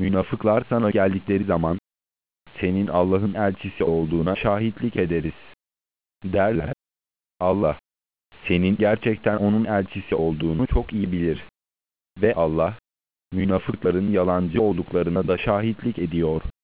Münafıklar sana geldikleri zaman, senin Allah'ın elçisi olduğuna şahitlik ederiz derler. Allah, senin gerçekten onun elçisi olduğunu çok iyi bilir. Ve Allah, münafıkların yalancı olduklarına da şahitlik ediyor.